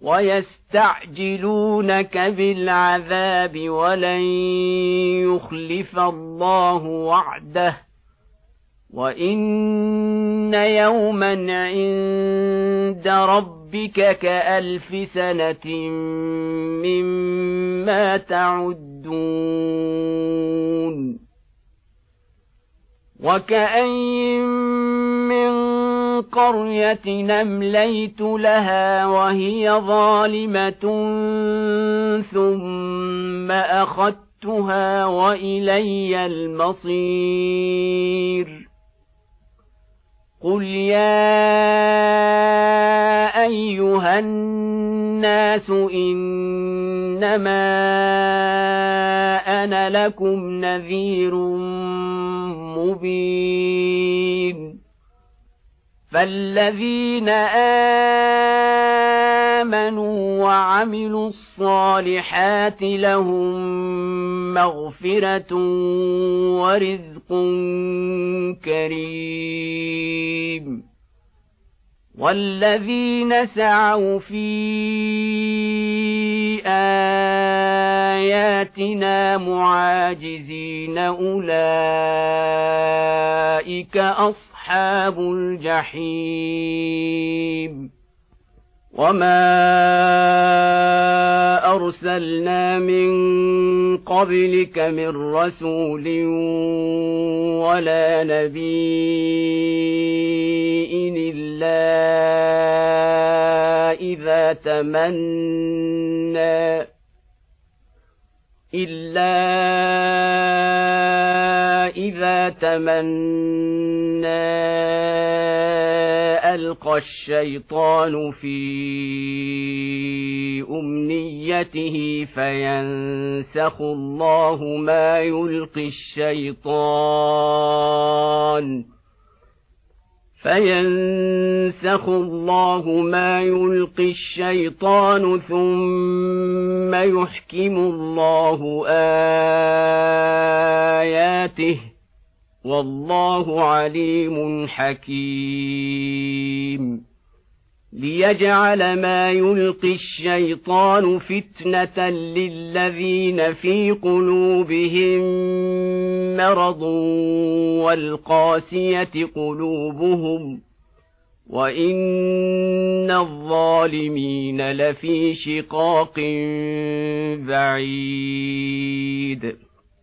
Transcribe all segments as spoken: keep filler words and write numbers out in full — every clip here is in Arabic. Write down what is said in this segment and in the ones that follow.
ويستعجلونك بالعذاب ولن يخلف الله وعده وإن يوما عند ربك كألف سنة مما تعدون وكأين من قرية أمليت لها وهي ظالمة ثم أخذتها وإلي المصير قل يا أيها الناس إنما أنا لكم نذير مبين فالذين آمنوا وعملوا الصالحات لهم مغفرة ورزق كريم والذين سعوا في آياتنا معاجزين أولئك أصحاب الجحيم وما أرسلنا من قبلك من رسول ولا نبي إلا إذا تمنى إلا إذا تمنى ألقى الشيطان في أمنيته فينسخ الله ما يلقي الشيطان فينسخ الله ما يلقي الشيطان ثم يحكم الله آياته والله عليم حكيم ليجعل ما يلقي الشيطان فتنة للذين في قلوبهم مرض والقاسية قلوبهم وإن الظالمين لفي شقاق بعيد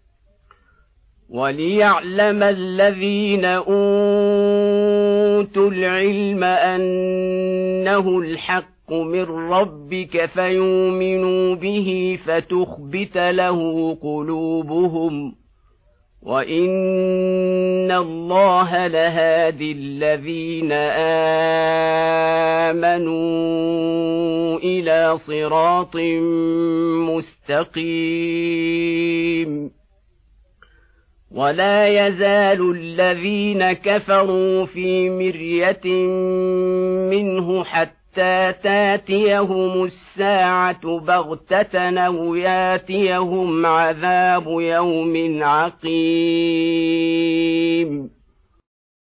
وليعلم الذين أوتوا العلم أنه الحق من ربك فيؤمنوا به فتخبت له قلوبهم وإن الله لهادي الذين آمنوا إلى صراط مستقيم ولا يزال الذين كفروا في مرية منه حتى تاتيهم الساعة بغتة أو ياتيهم عذاب يوم عقيم